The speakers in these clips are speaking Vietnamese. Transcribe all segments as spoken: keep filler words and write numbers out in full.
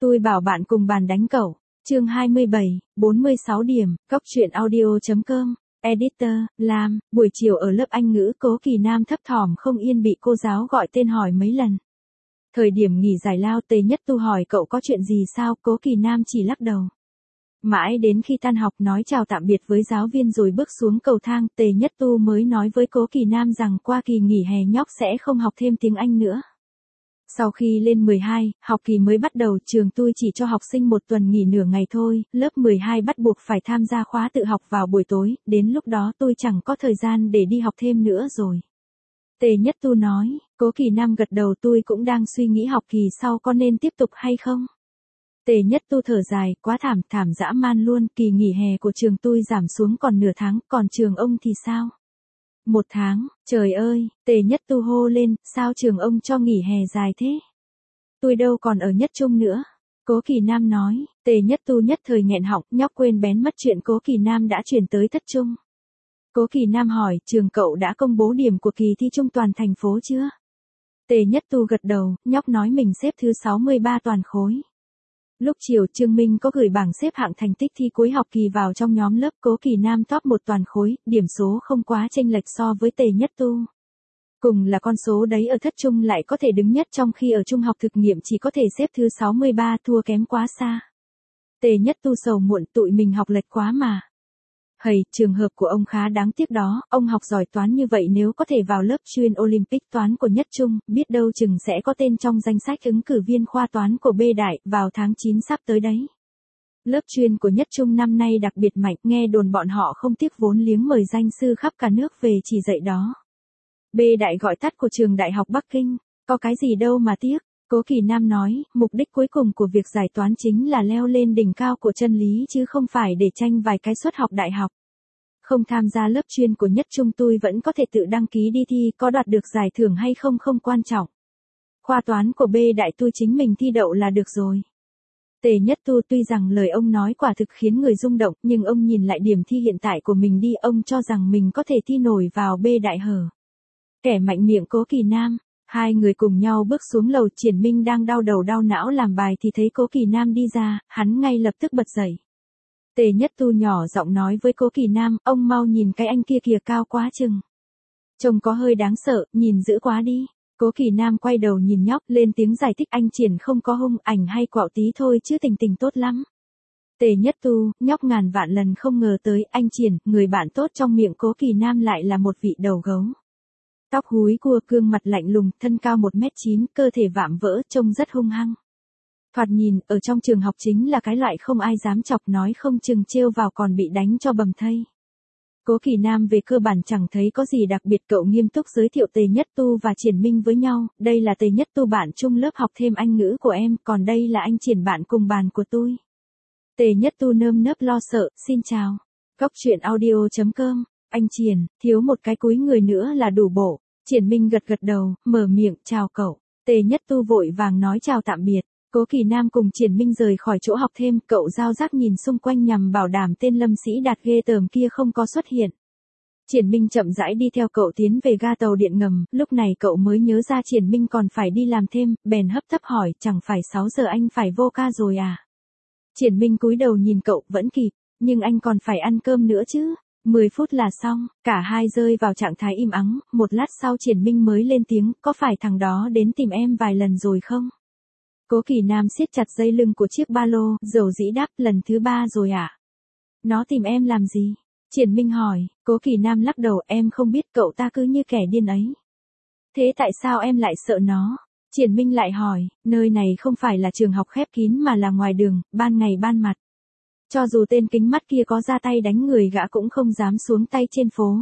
Tôi bảo bạn cùng bàn đánh cậu. Chương hai mươi bảy, bốn mươi sáu điểm, Cóc truyện audio chấm com. Editor, Lam, buổi chiều ở lớp Anh ngữ Cố Kỳ Nam thấp thỏm không yên bị cô giáo gọi tên hỏi mấy lần. Thời điểm nghỉ giải lao Tề Nhất Tu hỏi cậu có chuyện gì sao, Cố Kỳ Nam chỉ lắc đầu. Mãi đến khi tan học nói chào tạm biệt với giáo viên rồi bước xuống cầu thang, Tề Nhất Tu mới nói với Cố Kỳ Nam rằng qua kỳ nghỉ hè nhóc sẽ không học thêm tiếng Anh nữa. Sau khi lên mười hai, học kỳ mới bắt đầu, trường tôi chỉ cho học sinh một tuần nghỉ nửa ngày thôi, lớp mười hai bắt buộc phải tham gia khóa tự học vào buổi tối, đến lúc đó tôi chẳng có thời gian để đi học thêm nữa rồi. Tề Nhất Tu nói, Cố Kỳ Nam gật đầu, tôi cũng đang suy nghĩ học kỳ sau có nên tiếp tục hay không. Tề Nhất Tu thở dài, quá thảm, thảm dã man luôn, kỳ nghỉ hè của trường tôi giảm xuống còn nửa tháng, còn trường ông thì sao? Một tháng, trời ơi, Tề Nhất Tu hô lên, sao trường ông cho nghỉ hè dài thế? Tôi đâu còn ở Nhất Trung nữa. Cố Kỳ Nam nói, Tề Nhất Tu nhất thời nghẹn họng, nhóc quên bén mất chuyện Cố Kỳ Nam đã chuyển tới Thất Trung. Cố Kỳ Nam hỏi, trường cậu đã công bố điểm của kỳ thi trung toàn thành phố chưa? Tề Nhất Tu gật đầu, nhóc nói mình xếp thứ sáu mươi ba toàn khối. Lúc chiều Trương Minh có gửi bảng xếp hạng thành tích thi cuối học kỳ vào trong nhóm lớp, Cố Kỳ Nam top một toàn khối, điểm số không quá chênh lệch so với Tề Nhất Tu. Cùng là con số đấy ở Thất Trung lại có thể đứng nhất trong khi ở trung học thực nghiệm chỉ có thể xếp thứ sáu mươi ba, thua kém quá xa. Tề Nhất Tu sầu muộn, tụi mình học lệch quá mà. Hầy, trường hợp của ông khá đáng tiếc đó, ông học giỏi toán như vậy nếu có thể vào lớp chuyên Olympic toán của Nhất Trung, biết đâu chừng sẽ có tên trong danh sách ứng cử viên khoa toán của B Đại, vào tháng chín sắp tới đấy. Lớp chuyên của Nhất Trung năm nay đặc biệt mạnh, nghe đồn bọn họ không tiếc vốn liếng mời danh sư khắp cả nước về chỉ dạy đó. B Đại gọi tắt của trường Đại học Bắc Kinh, có cái gì đâu mà tiếc. Cố Kỳ Nam nói, mục đích cuối cùng của việc giải toán chính là leo lên đỉnh cao của chân lý chứ không phải để tranh vài cái suất học đại học. Không tham gia lớp chuyên của Nhất Trung tôi vẫn có thể tự đăng ký đi thi, có đoạt được giải thưởng hay không không quan trọng. Khoa toán của B Đại tôi chính mình thi đậu là được rồi. Tề Nhất Tu tuy rằng lời ông nói quả thực khiến người rung động, nhưng ông nhìn lại điểm thi hiện tại của mình đi, ông cho rằng mình có thể thi nổi vào B Đại hở. Kẻ mạnh miệng Cố Kỳ Nam. Hai người cùng nhau bước xuống lầu, Triển Minh đang đau đầu đau não làm bài thì thấy Cố Kỳ Nam đi ra, hắn ngay lập tức bật dậy. Tề Nhất Tu nhỏ giọng nói với Cố Kỳ Nam, ông mau nhìn cái anh kia kìa, cao quá chừng. Trông có hơi đáng sợ, nhìn dữ quá đi. Cố Kỳ Nam quay đầu nhìn nhóc, lên tiếng giải thích, anh Triển không có hung, ảnh hay quạo tí thôi chứ tình tình tốt lắm. Tề Nhất Tu, nhóc ngàn vạn lần không ngờ tới, anh Triển, người bạn tốt trong miệng Cố Kỳ Nam lại là một vị đầu gấu. Tóc húi cua, gương mặt lạnh lùng, thân cao một mét chín, cơ thể vạm vỡ, trông rất hung hăng. Thoạt nhìn, ở trong trường học chính là cái loại không ai dám chọc, nói không chừng trêu vào còn bị đánh cho bầm thây. Cố Kỳ Nam về cơ bản chẳng thấy có gì đặc biệt, cậu nghiêm túc giới thiệu Tề Nhất Tu và Triển Minh với nhau, đây là Tề Nhất Tu bạn chung lớp học thêm Anh ngữ của em, còn đây là anh Triển bạn cùng bàn của tôi. Tề Nhất Tu nơm nớp lo sợ, xin chào. Cóc truyện audio chấm com. Anh Triển, thiếu một cái cúi người nữa là đủ bộ. Triển Minh gật gật đầu, mở miệng, chào cậu. Tề Nhất Tu vội vàng nói chào tạm biệt. Cố Kỳ Nam cùng Triển Minh rời khỏi chỗ học thêm, cậu giao giác nhìn xung quanh nhằm bảo đảm tên Lâm Sĩ Đạt ghê tởm kia không có xuất hiện. Triển Minh chậm rãi đi theo cậu tiến về ga tàu điện ngầm, lúc này cậu mới nhớ ra Triển Minh còn phải đi làm thêm, bèn hấp tấp hỏi, chẳng phải sáu giờ anh phải vô ca rồi à? Triển Minh cúi đầu nhìn cậu, vẫn kịp, nhưng anh còn phải ăn cơm nữa chứ. mười phút là xong, cả hai rơi vào trạng thái im ắng, một lát sau Triển Minh mới lên tiếng, có phải thằng đó đến tìm em vài lần rồi không? Cố Kỳ Nam siết chặt dây lưng của chiếc ba lô, dầu dĩ đáp, lần thứ ba rồi ạ. À? Nó tìm em làm gì? Triển Minh hỏi. Cố Kỳ Nam lắc đầu, em không biết, cậu ta cứ như kẻ điên ấy. Thế tại sao em lại sợ nó? Triển Minh lại hỏi, nơi này không phải là trường học khép kín mà là ngoài đường, ban ngày ban mặt. Cho dù tên kính mắt kia có ra tay đánh người gã cũng không dám xuống tay trên phố.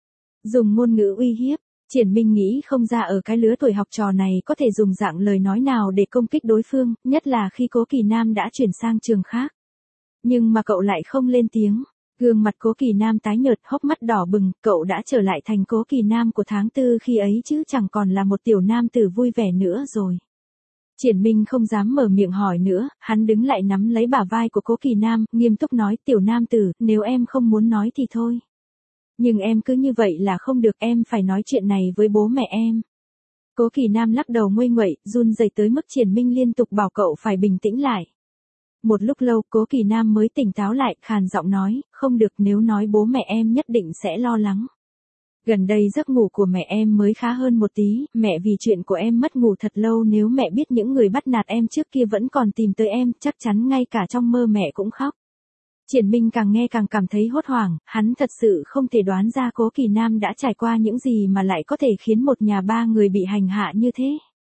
Dùng ngôn ngữ uy hiếp, Triển Minh nghĩ không ra ở cái lứa tuổi học trò này có thể dùng dạng lời nói nào để công kích đối phương, nhất là khi Cố Kỳ Nam đã chuyển sang trường khác. Nhưng mà cậu lại không lên tiếng. Gương mặt Cố Kỳ Nam tái nhợt, hốc mắt đỏ bừng, cậu đã trở lại thành Cố Kỳ Nam của tháng tư khi ấy chứ chẳng còn là một tiểu nam tử vui vẻ nữa rồi. Triển Minh không dám mở miệng hỏi nữa, hắn đứng lại nắm lấy bả vai của Cố Kỳ Nam, nghiêm túc nói, tiểu nam tử, nếu em không muốn nói thì thôi. Nhưng em cứ như vậy là không được, em phải nói chuyện này với bố mẹ em. Cố Kỳ Nam lắc đầu nguây nguậy, run rẩy tới mức Triển Minh liên tục bảo cậu phải bình tĩnh lại. Một lúc lâu, Cố Kỳ Nam mới tỉnh táo lại, khàn giọng nói, không được, nếu nói bố mẹ em nhất định sẽ lo lắng. Gần đây giấc ngủ của mẹ em mới khá hơn một tí, mẹ vì chuyện của em mất ngủ thật lâu, nếu mẹ biết những người bắt nạt em trước kia vẫn còn tìm tới em, chắc chắn ngay cả trong mơ mẹ cũng khóc. Triển Minh càng nghe càng cảm thấy hốt hoảng, hắn thật sự không thể đoán ra Cố Kỳ Nam đã trải qua những gì mà lại có thể khiến một nhà ba người bị hành hạ như thế.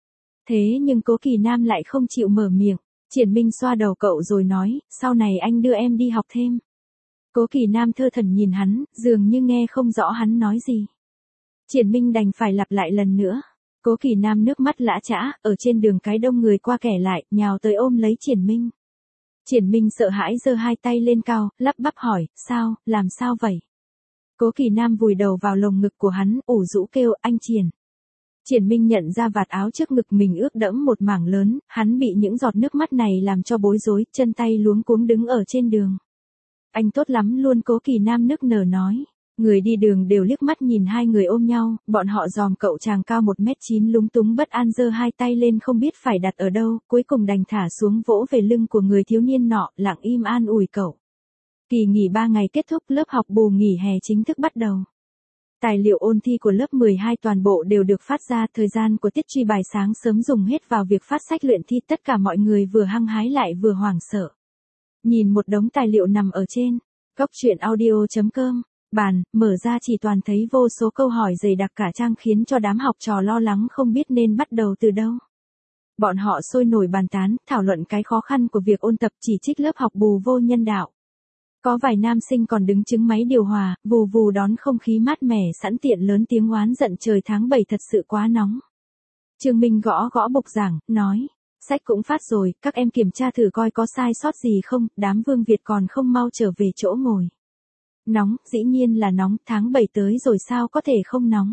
Thế nhưng Cố Kỳ Nam lại không chịu mở miệng. Triển Minh xoa đầu cậu rồi nói, sau này anh đưa em đi học thêm. Cố Kỳ Nam thơ thẩn nhìn hắn, dường như nghe không rõ hắn nói gì. Triển Minh đành phải lặp lại lần nữa. Cố Kỳ Nam nước mắt lã chã, ở trên đường cái đông người qua kẻ lại, nhào tới ôm lấy Triển Minh. Triển Minh sợ hãi giơ hai tay lên cao, lắp bắp hỏi, sao, làm sao vậy? Cố Kỳ Nam vùi đầu vào lồng ngực của hắn, ủ rũ kêu, anh Triển. Triển Minh nhận ra vạt áo trước ngực mình ướt đẫm một mảng lớn, hắn bị những giọt nước mắt này làm cho bối rối, chân tay luống cuống đứng ở trên đường. Anh tốt lắm luôn, Cố Kỳ Nam nức nở nói. Người đi đường đều liếc mắt nhìn hai người ôm nhau, bọn họ dòm cậu chàng cao một mét chín lúng túng bất an giơ hai tay lên không biết phải đặt ở đâu, cuối cùng đành thả xuống vỗ về lưng của người thiếu niên nọ, lặng im an ủi cậu. Kỳ nghỉ ba ngày kết thúc, lớp học bù nghỉ hè chính thức bắt đầu. Tài liệu ôn thi của lớp mười hai toàn bộ đều được phát ra, thời gian của tiết truy bài sáng sớm dùng hết vào việc phát sách luyện thi, tất cả mọi người vừa hăng hái lại vừa hoảng sợ. Nhìn một đống tài liệu nằm ở trên góc truyện audio chấm com, bàn, mở ra chỉ toàn thấy vô số câu hỏi dày đặc cả trang khiến cho đám học trò lo lắng không biết nên bắt đầu từ đâu. Bọn họ sôi nổi bàn tán, thảo luận cái khó khăn của việc ôn tập, chỉ trích lớp học bù vô nhân đạo. Có vài nam sinh còn đứng chứng máy điều hòa, vù vù đón không khí mát mẻ sẵn tiện lớn tiếng oán giận trời tháng bảy thật sự quá nóng. Trương Minh gõ gõ bục giảng, nói, sách cũng phát rồi, các em kiểm tra thử coi có sai sót gì không, đám Vương Việt còn không mau trở về chỗ ngồi. Nóng, dĩ nhiên là nóng, tháng bảy tới rồi sao có thể không nóng.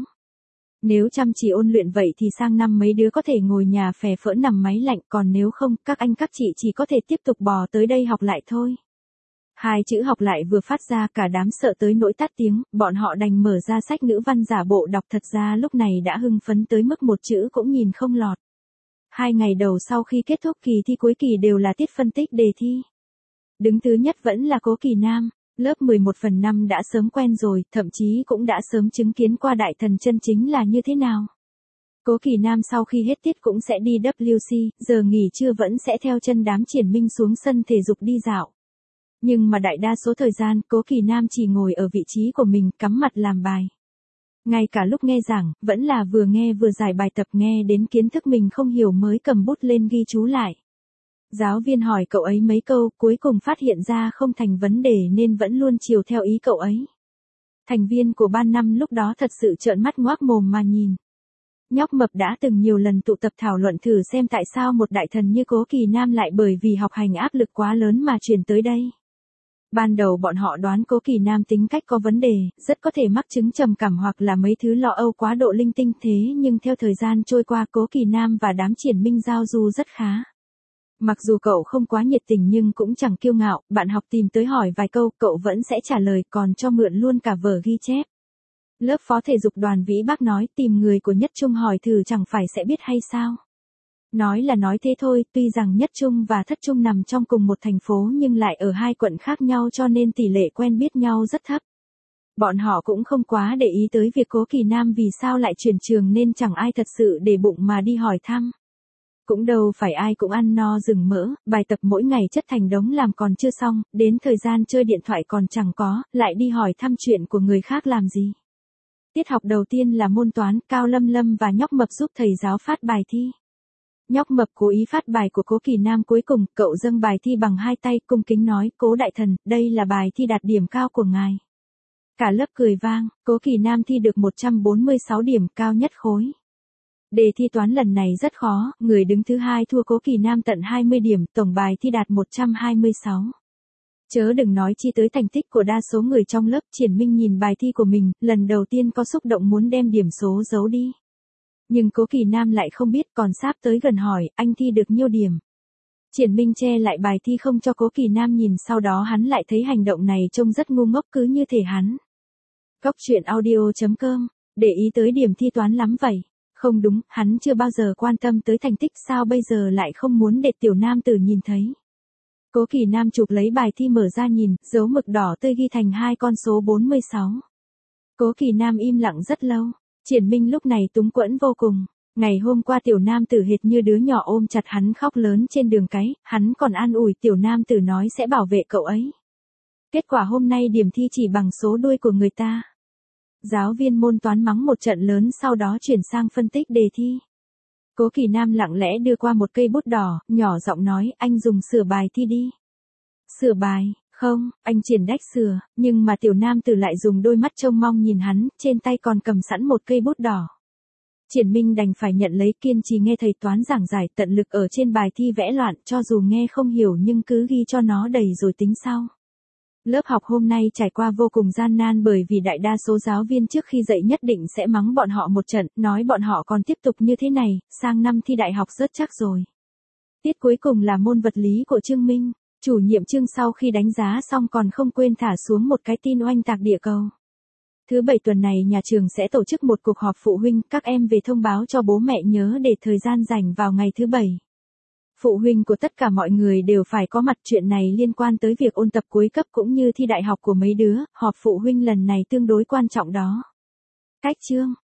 Nếu chăm chỉ ôn luyện vậy thì sang năm mấy đứa có thể ngồi nhà phè phỡ nằm máy lạnh, còn nếu không, các anh các chị chỉ có thể tiếp tục bò tới đây học lại thôi. Hai chữ học lại vừa phát ra cả đám sợ tới nỗi tắt tiếng, bọn họ đành mở ra sách ngữ văn giả bộ đọc, thật ra lúc này đã hưng phấn tới mức một chữ cũng nhìn không lọt. Hai ngày đầu sau khi kết thúc kỳ thi cuối kỳ đều là tiết phân tích đề thi. Đứng thứ nhất vẫn là Cố Kỳ Nam, lớp mười một phần năm đã sớm quen rồi, thậm chí cũng đã sớm chứng kiến qua đại thần chân chính là như thế nào. Cố Kỳ Nam sau khi hết tiết cũng sẽ đi W C, giờ nghỉ trưa vẫn sẽ theo chân đám Triển Minh xuống sân thể dục đi dạo. Nhưng mà đại đa số thời gian, Cố Kỳ Nam chỉ ngồi ở vị trí của mình, cắm mặt làm bài. Ngay cả lúc nghe giảng, vẫn là vừa nghe vừa giải bài tập, nghe đến kiến thức mình không hiểu mới cầm bút lên ghi chú lại. Giáo viên hỏi cậu ấy mấy câu, cuối cùng phát hiện ra không thành vấn đề nên vẫn luôn chiều theo ý cậu ấy. Thành viên của ban năm lúc đó thật sự trợn mắt ngoác mồm mà nhìn. Nhóc mập đã từng nhiều lần tụ tập thảo luận thử xem tại sao một đại thần như Cố Kỳ Nam lại bởi vì học hành áp lực quá lớn mà chuyển tới đây. Ban đầu bọn họ đoán Cố Kỳ Nam tính cách có vấn đề, rất có thể mắc chứng trầm cảm hoặc là mấy thứ lo âu quá độ linh tinh, thế nhưng theo thời gian trôi qua Cố Kỳ Nam và đám Triển Minh giao du rất khá. Mặc dù cậu không quá nhiệt tình nhưng cũng chẳng kiêu ngạo, bạn học tìm tới hỏi vài câu cậu vẫn sẽ trả lời, còn cho mượn luôn cả vở ghi chép. Lớp phó thể dục Đoàn Vĩ Bác nói tìm người của Nhất Trung hỏi thử chẳng phải sẽ biết hay sao. Nói là nói thế thôi, tuy rằng Nhất Trung và Thất Trung nằm trong cùng một thành phố nhưng lại ở hai quận khác nhau cho nên tỷ lệ quen biết nhau rất thấp. Bọn họ cũng không quá để ý tới việc Cố Kỳ Nam vì sao lại chuyển trường nên chẳng ai thật sự để bụng mà đi hỏi thăm. Cũng đâu phải ai cũng ăn no rừng mỡ, bài tập mỗi ngày chất thành đống làm còn chưa xong, đến thời gian chơi điện thoại còn chẳng có, lại đi hỏi thăm chuyện của người khác làm gì. Tiết học đầu tiên là môn toán, Cao Lâm Lâm và Nhóc Mập giúp thầy giáo phát bài thi. Nhóc Mập cố ý phát bài của Cố Kỳ Nam, cuối cùng, cậu dâng bài thi bằng hai tay, cung kính nói, Cố đại thần, đây là bài thi đạt điểm cao của ngài. Cả lớp cười vang, Cố Kỳ Nam thi được một trăm bốn mươi sáu điểm, cao nhất khối. Đề thi toán lần này rất khó, người đứng thứ hai thua Cố Kỳ Nam tận hai mươi điểm, tổng bài thi đạt một trăm hai mươi sáu. Chớ đừng nói chi tới thành tích của đa số người trong lớp. Triển Minh nhìn bài thi của mình, lần đầu tiên có xúc động muốn đem điểm số giấu đi. Nhưng Cố Kỳ Nam lại không biết, còn sáp tới gần hỏi, anh thi được nhiêu điểm. Triển Minh che lại bài thi không cho Cố Kỳ Nam nhìn, sau đó hắn lại thấy hành động này trông rất ngu ngốc, cứ như thể hắn. Góc truyện audio chấm com, để ý tới điểm thi toán lắm vậy. Không đúng, hắn chưa bao giờ quan tâm tới thành tích, sao bây giờ lại không muốn để tiểu nam tử nhìn thấy. Cố Kỳ Nam chụp lấy bài thi mở ra nhìn, dấu mực đỏ tươi ghi thành hai con số bốn mươi sáu. Cố Kỳ Nam im lặng rất lâu, Triển Minh lúc này túng quẫn vô cùng. Ngày hôm qua tiểu nam tử hệt như đứa nhỏ ôm chặt hắn khóc lớn trên đường cái, hắn còn an ủi tiểu nam tử nói sẽ bảo vệ cậu ấy. Kết quả hôm nay điểm thi chỉ bằng số đuôi của người ta. Giáo viên môn toán mắng một trận lớn, sau đó chuyển sang phân tích đề thi. Cố Kỳ Nam lặng lẽ đưa qua một cây bút đỏ, nhỏ giọng nói, anh dùng sửa bài thi đi. Sửa bài, không, anh Triển đách sửa, nhưng mà tiểu nam tử lại dùng đôi mắt trông mong nhìn hắn, trên tay còn cầm sẵn một cây bút đỏ. Triển Minh đành phải nhận lấy, kiên trì nghe thầy toán giảng giải, tận lực ở trên bài thi vẽ loạn, cho dù nghe không hiểu nhưng cứ ghi cho nó đầy rồi tính sau. Lớp học hôm nay trải qua vô cùng gian nan bởi vì đại đa số giáo viên trước khi dạy nhất định sẽ mắng bọn họ một trận, nói bọn họ còn tiếp tục như thế này, sang năm thi đại học rớt chắc rồi. Tiết cuối cùng là môn vật lý của Trương Minh, chủ nhiệm Trương sau khi đánh giá xong còn không quên thả xuống một cái tin oanh tạc địa cầu. Thứ bảy tuần này nhà trường sẽ tổ chức một cuộc họp phụ huynh, các em về thông báo cho bố mẹ nhớ để thời gian rảnh vào ngày thứ bảy. Phụ huynh của tất cả mọi người đều phải có mặt, chuyện này liên quan tới việc ôn tập cuối cấp cũng như thi đại học của mấy đứa, họp phụ huynh lần này tương đối quan trọng đó. Cách chương